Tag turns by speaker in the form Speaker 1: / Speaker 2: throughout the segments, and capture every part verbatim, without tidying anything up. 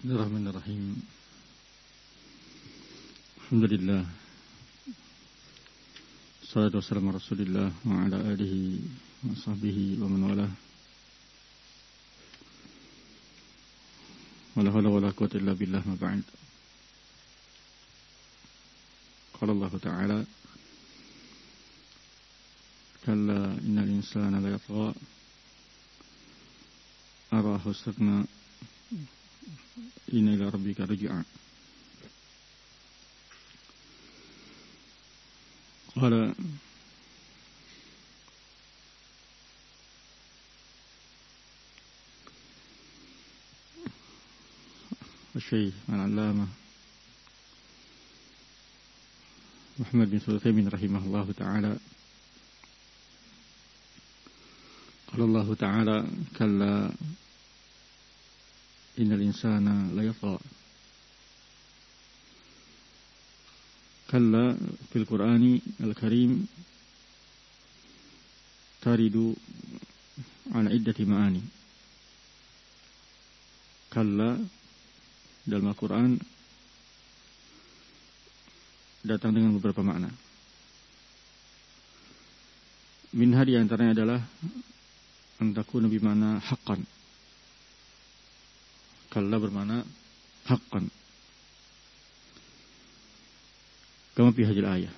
Speaker 1: Bismillahirrahmanirrahim. Alhamdulillah. Salatu wassalamu ala Rasulillah wa ala alihi wa sahbihi wa man walah. Wala hawla wala quwwata illa billah, ma ba'd. Qala Allah Ta'ala: Kalla innal insana la yatgha arahu istaghna inna ila rabbika ruj'a. Qala Syekh Al-Allamah Muhammad bin Sulaiman rahimahullahu ta'ala, qala Allah ta'ala: Kalla innal insana la yatgha. Kalla fil Qur'ani al-Karim taridu ala iddati ma'ani. Kalla dalam Al-Quran datang dengan beberapa makna. Minha di antaranya adalah antakuna bimana haqqan. Kalla bermakna haqqan. Kama fi hadhihi al-ayah.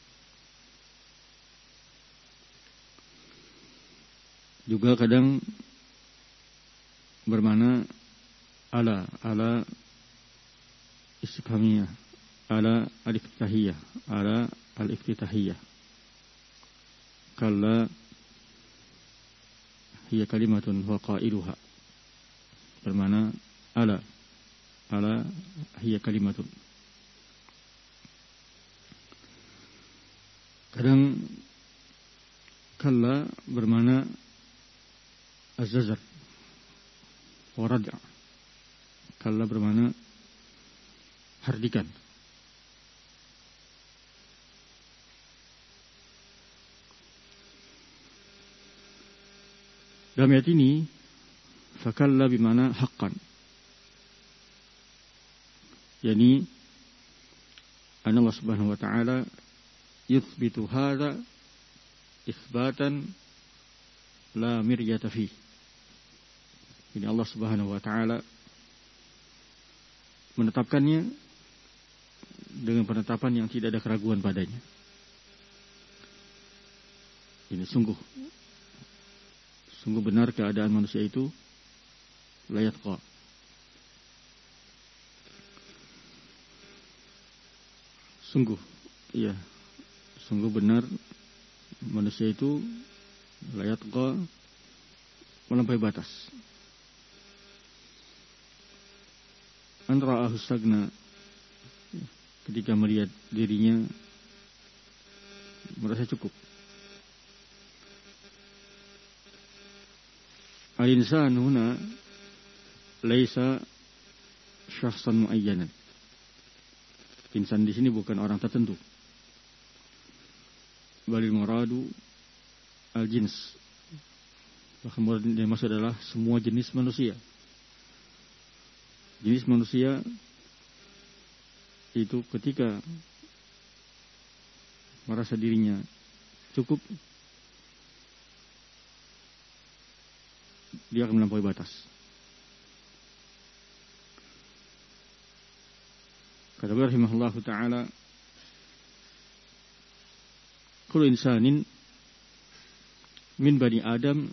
Speaker 1: Juga kadang bermakna ala ala istifhamiyah, ala al-iftitahiyah, ala al-iftitahiyah. Kalla hiya kalimatun wa qailuha, bermakna ala ala hiya kalimatun. Kadang kalla bermakna az-zajr wa rad'a. Kalla bermakna hardikan. Dalam ayat ini fakalla bimana haqqan, yani Allah Subhanahu wa ta'ala yuthbitu hadha itsbatan la miryata fi. Ini Allah Subhanahu wa ta'ala menetapkannya dengan penetapan yang tidak ada keraguan padanya. Ini sungguh sungguh benar keadaan manusia itu la yatqa. Sungguh, iya, sungguh benar manusia itu la yatqa, melampaui batas. An ra'ahu stagna, ketika melihat dirinya merasa cukup. Al-insan huna laisa syakhsan muayyanan. Insan di sini bukan orang tertentu. Balil muradu al-jins. Bahkan yang maksud adalah semua jenis manusia. Jenis manusia itu ketika merasa dirinya cukup, dia akan melampaui batas. Kata beliau rahimahullahu ta'ala, kullu insanin min bani Adam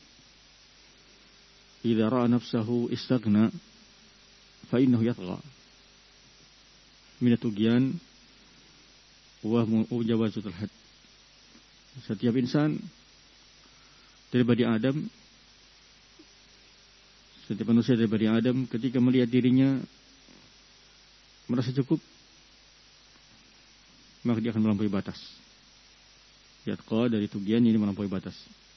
Speaker 1: idza ra'a nafsahu istaghna fa innahu yatgha min at-tughyan wa mujawazatul had. Setiap insan dari bani Adam, setiap manusia dari bani Adam ketika melihat dirinya merasa cukup, maka dia akan melampaui batas. Yatqa dari tughyan, ini melampaui batas.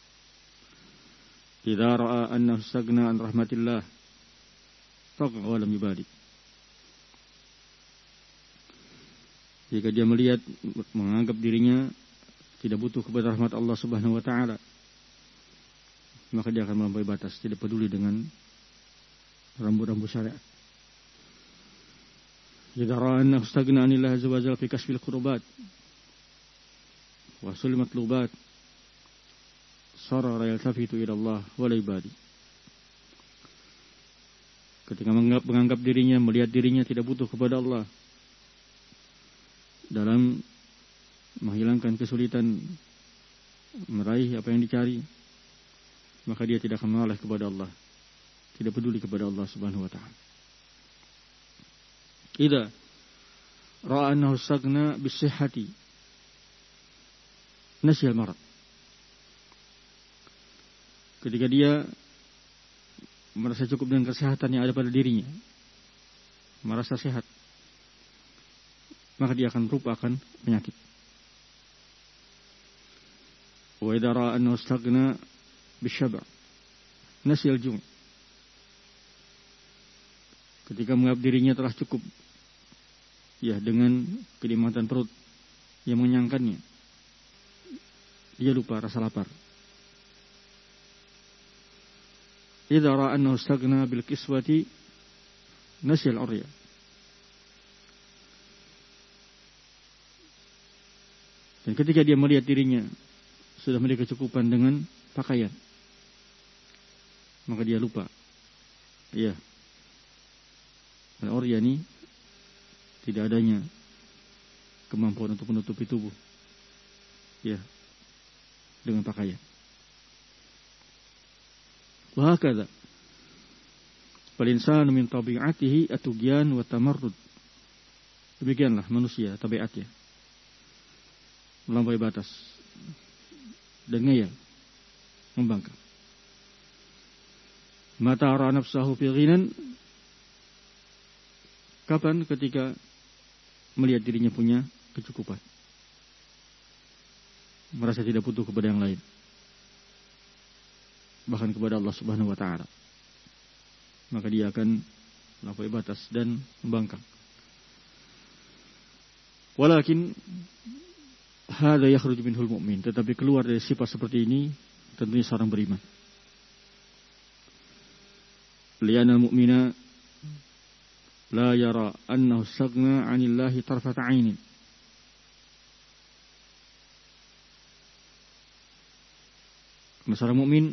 Speaker 1: Idza ra'a annahu istaghna an rahmatillah faqad lam yubali. Jika dia melihat, menganggap dirinya tidak butuh kepada rahmat Allah Subhanahu wa ta'ala, maka dia akan melampaui batas, tidak peduli dengan rambu-rambu syariat. idza ra'a annahu istaghna 'anillah azza wa jalla fi kasfil qurubat wa sul matlubat sara la yaltafitu ila Allah wa la ibadi. Ketika menganggap, menganggap dirinya, melihat dirinya tidak butuh kepada Allah dalam menghilangkan kesulitan meraih apa yang dicari, maka dia tidak akan menoleh kepada Allah, tidak peduli kepada Allah Subhanahu wa ta'ala. Idza ra'a annahu istaghna bis-sihhati nasiya al-marad. Ketika dia merasa cukup dengan kesehatan yang ada pada dirinya, merasa sehat, maka dia akan melupakan penyakit. Wa idza ra'a annahu istaghna bisyaba' nasiya al-ju'. Ketika menganggap dirinya telah cukup ya dengan kenikmatan perut yang mengenyangkannya, dia lupa rasa lapar. Idza ra'a annahu istaghna bil kiswati nasiya al-'urya. Dan ketika dia melihat dirinya sudah memiliki kecukupan dengan pakaian, maka dia lupa. Ya. Al-'urya ini tidak adanya kemampuan untuk menutupi tubuh. Ya. Dengan pakaian. Wa hakadha fal insanu min tabi'atihi at-tughyan wa tamarrud. Demikianlah manusia tabiatnya, melampaui batas dan ngeyel, membangkang. Mata ara nafsahu fi ghinan, kapan? Ketika melihat dirinya punya kecukupan, merasa tidak butuh kepada yang lain, bahkan kepada Allah Subhanahu wa ta'ala, maka dia akan melampaui batas dan membangkang. Walakin hadza yakhruju minhul mu'min, tetapi keluar dari sifat seperti ini tentunya seorang beriman. Li'anna al-mu'mina la yara annahu istaghna 'anillahi tarfata 'ainin. Karena seorang mukmin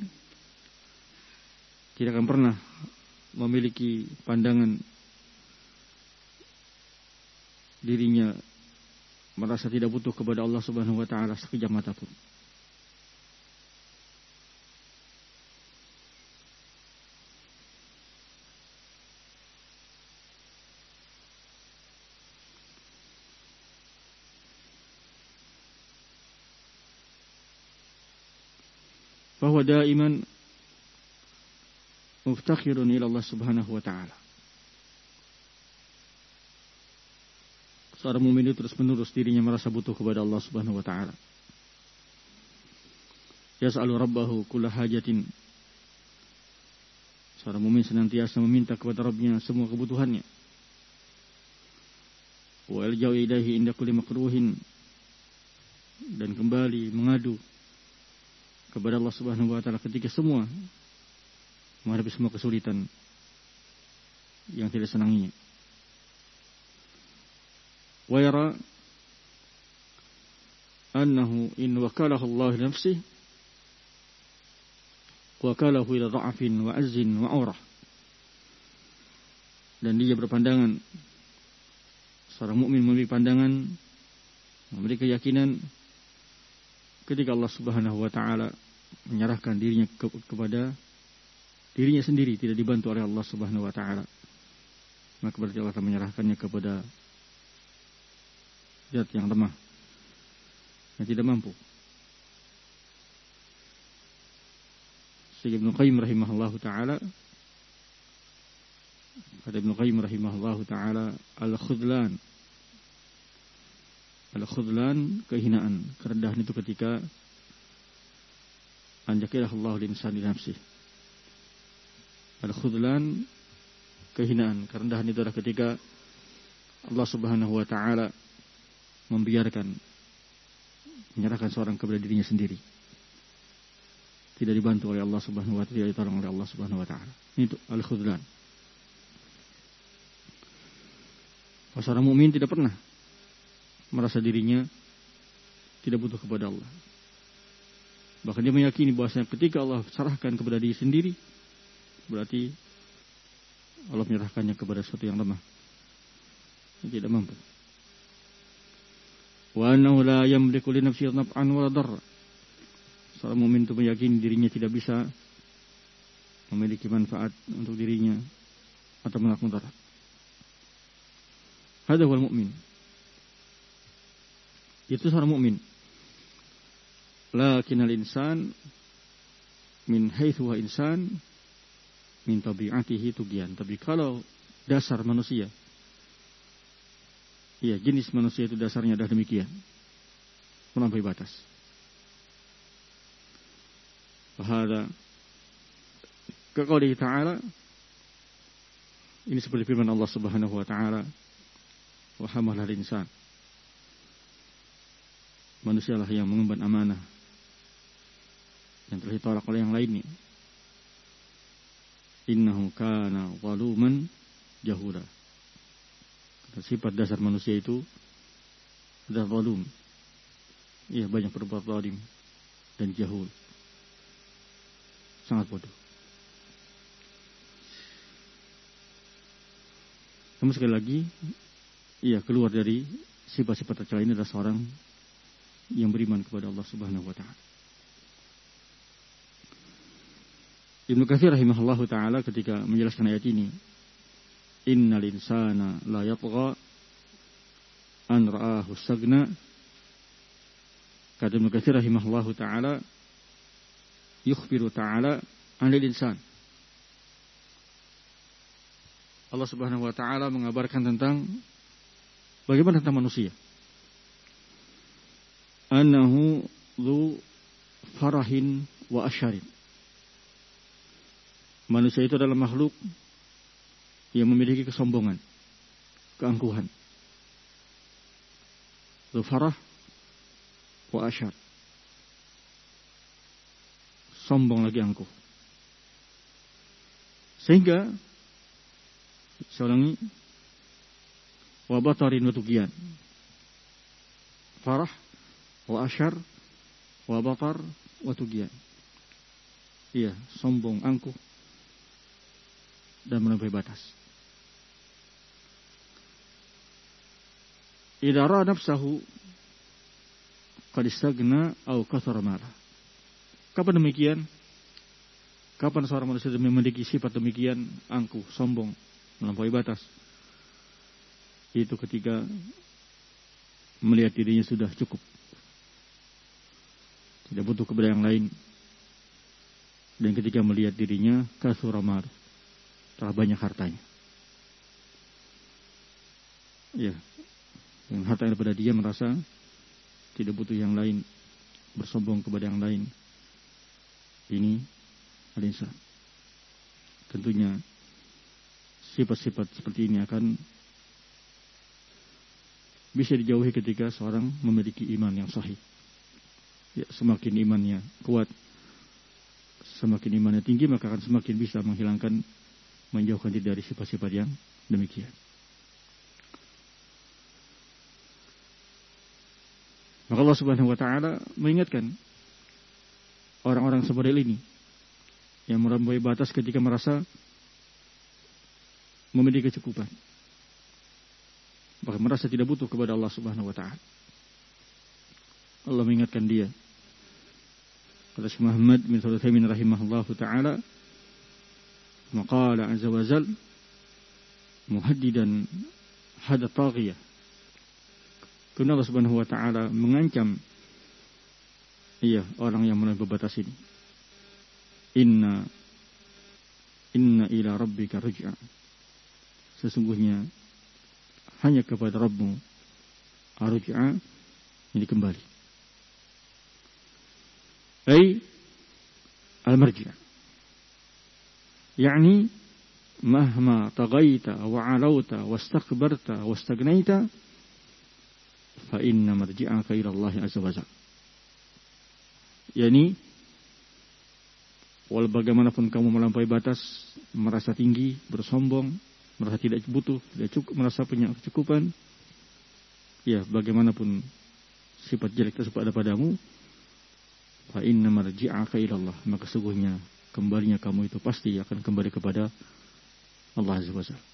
Speaker 1: tidak akan pernah memiliki pandangan dirinya merasa tidak butuh kepada Allah Subhanahu wa ta'ala sekejap mata pun. Bahwa daiman muftakhirun ila Allah Subhanahu wa ta'ala. Seorang mukmin itu terus menerus dirinya merasa butuh kepada Allah Subhanahu wa ta'ala. Yas'alu rabbahu kulla hajatin. Seorang mukmin senantiasa meminta kepada Rabbnya semua kebutuhannya. Wa yalja'u ilaihi inda kulli makruhin, dan kembali mengadu kepada Allah Subhanahu wa ta'ala ketika semua menghadapi semua kesulitan yang tidak senanginya. Wa yara annahu in wakalahu Allah li nafsihi wakalahu ila dha'fin wa azzin wa aurah. Dan dia berpandangan, seorang mukmin memiliki pandangan, memiliki keyakinan ketika Allah Subhanahu wa ta'ala menyerahkan dirinya ke, kepada dirinya sendiri, tidak dibantu oleh Allah Subhanahu wa ta'ala, maka berarti Allah akan menyerahkannya kepada zat yang lemah, yang tidak mampu. Syekh Ibnu Qayyim rahimahullahu ta'ala, kata Ibnu Qayyim rahimahullahu ta'ala, al-khudlan, al-khudlan, kehinaan, kerendahan itu ketika anjakilah Allah l'insan di nafsih. Al-khudlan, kehinaan, kerendahan itu adalah ketika Allah Subhanahu wa ta'ala membiarkan, menyerahkan seorang kepada dirinya sendiri, tidak dibantu oleh Allah Subhanahu wa ta'ala, tidak ditolong oleh Allah Subhanahu wa ta'ala. Itu al-khudlan. Seorang mukmin tidak pernah merasa dirinya tidak butuh kepada Allah. Bahkan dia meyakini bahwasanya ketika Allah serahkan kepada diri sendiri, berarti Allah menyerahkannya kepada sesuatu yang lemah, yang tidak mampu. Wa annahu la yamliku li nafsihi naf'an wa darra. Seorang mukmin itu meyakini dirinya tidak bisa memiliki manfaat untuk dirinya atau menolak mudarat. Hada huwal mu'min. Itu seorang mukmin. Lakinnal insan min haitsu huwa insan min tabi'atihi tughyan. Tapi kalau dasar manusia, iya, jenis manusia itu dasarnya adalah demikian, melampaui batas. Bahada kaqaulihi ta'ala, ini seperti firman Allah Subhanahu wa taala, wa hamalal insan. Manusialah yang mengemban amanah yang telah ditolak oleh yang lainnya. Innahu kana zaluman jahula. Sifat dasar manusia itu adalah zalum. Iya, banyak berbuat zalim dan jahul. Sangat bodoh. Namun sekali lagi, iya, keluar dari sifat-sifat tercela ini adalah seorang yang beriman kepada Allah Subhanahu wa taala. Ibnu Katsir rahimahullahu taala ketika menjelaskan ayat ini, innal insana la yatgha an ra'ahu sagna, kata Ibnu Katsir rahimahullahu taala, yukhbiru ta'ala 'anil insan. Allah Subhanahu wa taala mengabarkan tentang bagaimana tentang manusia. Annahu dzu farahin wa asyarin. Manusia itu adalah makhluk yang memiliki kesombongan, keangkuhan. Dzu farah wa asyar. Sombong lagi angkuh. Sehingga seorang wa batarin wa tughyan. Farah wa asyar wa batar wa tughyan. Iya, sombong, angkuh dan melampaui batas. Idza ra'a nafsahu qad istagna aw kathara mala. Kapan demikian? Kapan seorang manusia memiliki sifat demikian, angkuh, sombong, melampaui batas? Itu ketika melihat dirinya sudah cukup, tidak butuh kepada yang lain, dan ketika melihat dirinya kathura mal, telah banyak hartanya. Ya, dengan harta yang pada dia merasa tidak butuh yang lain, bersombong kepada yang lain. Ini al-insan. Tentunya sifat-sifat seperti ini akan bisa dijauhi ketika seorang memiliki iman yang sahih. Ya, semakin imannya kuat, semakin imannya tinggi, maka akan semakin bisa menghilangkan, menjauhkan diri dari sifat-sifat yang demikian. Maka Allah Subhanahu wa taala mengingatkan orang-orang seperti ini yang melampaui batas ketika merasa memiliki kecukupan, bahkan merasa tidak butuh kepada Allah Subhanahu wa taala. Allah mengingatkan dia. Kata Syekh Muhammad bin Shalih Al-Utsaimin rahimahullahu taala, maqala azza wa jal muhaddidan hada taghiyah. Karena Allah Subhanahu wa taala mengancam iya orang yang melampaui batas ini. Inna inna ila rabbika ruj'a. Sesungguhnya hanya kepada Rabbmu aruj'a, ini kembali. Ay al-marji'. Yani mahma taghaita wa 'alauta wastakbarta wastagnaita fa inna marji'aka ila Allah azza wa jalla. Yani walau bagaimanapun kamu melampaui batas, merasa tinggi, bersombong, merasa tidak butuh, tidak cukup, merasa punya kecukupan, ya bagaimanapun sifat jelek tersebut ada padamu, fa inna marji'aka ila Allah, maka sesungguhnya kembalinya kamu itu pasti akan kembali kepada Allah Azza wa Jalla.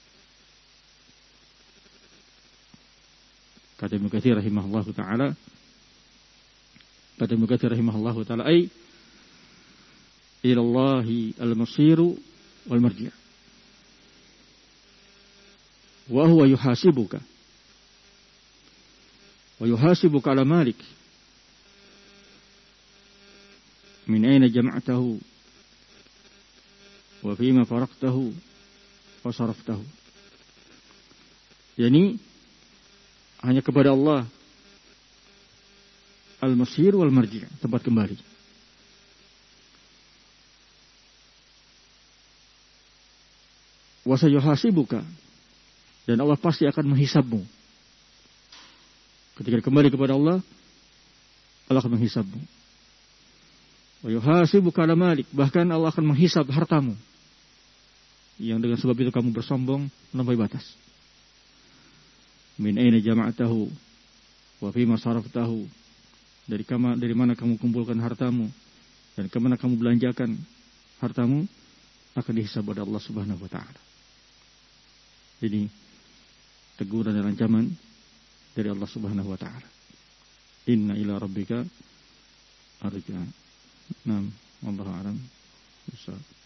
Speaker 1: Kata Ibnu Katsir rahimahullahu taala, kata Ibnu Katsir rahimahullahu taala, ai ila Allahi al-masiru wal marji'. Wa huwa yuhasibuka wa yuhasibuka ala malik min aina jama'tahu wa fima faraqtahu wa saraftahu. Yani hanya kepada Allah al-masir wal marji', tempat kembali. Wa sayuhasibuka, dan Allah pasti akan menghisabmu. Ketika kembali kepada Allah, Allah akan menghisabmu. Wa yuhasibuka ala malik, bahkan Allah akan menghisab hartamu yang dengan sebab itu kamu bersombong melampaui batas. Min aina jama'tahu wa fima saraftahu, dari kama, dari mana kamu kumpulkan hartamu dan ke mana kamu belanjakan hartamu, akan dihisab oleh Allah Subhanahu wa taala. Jadi teguran dan ancaman dari Allah Subhanahu wa taala. Inna ila rabbika arja. Naam, wallahu a'lam. Bisa.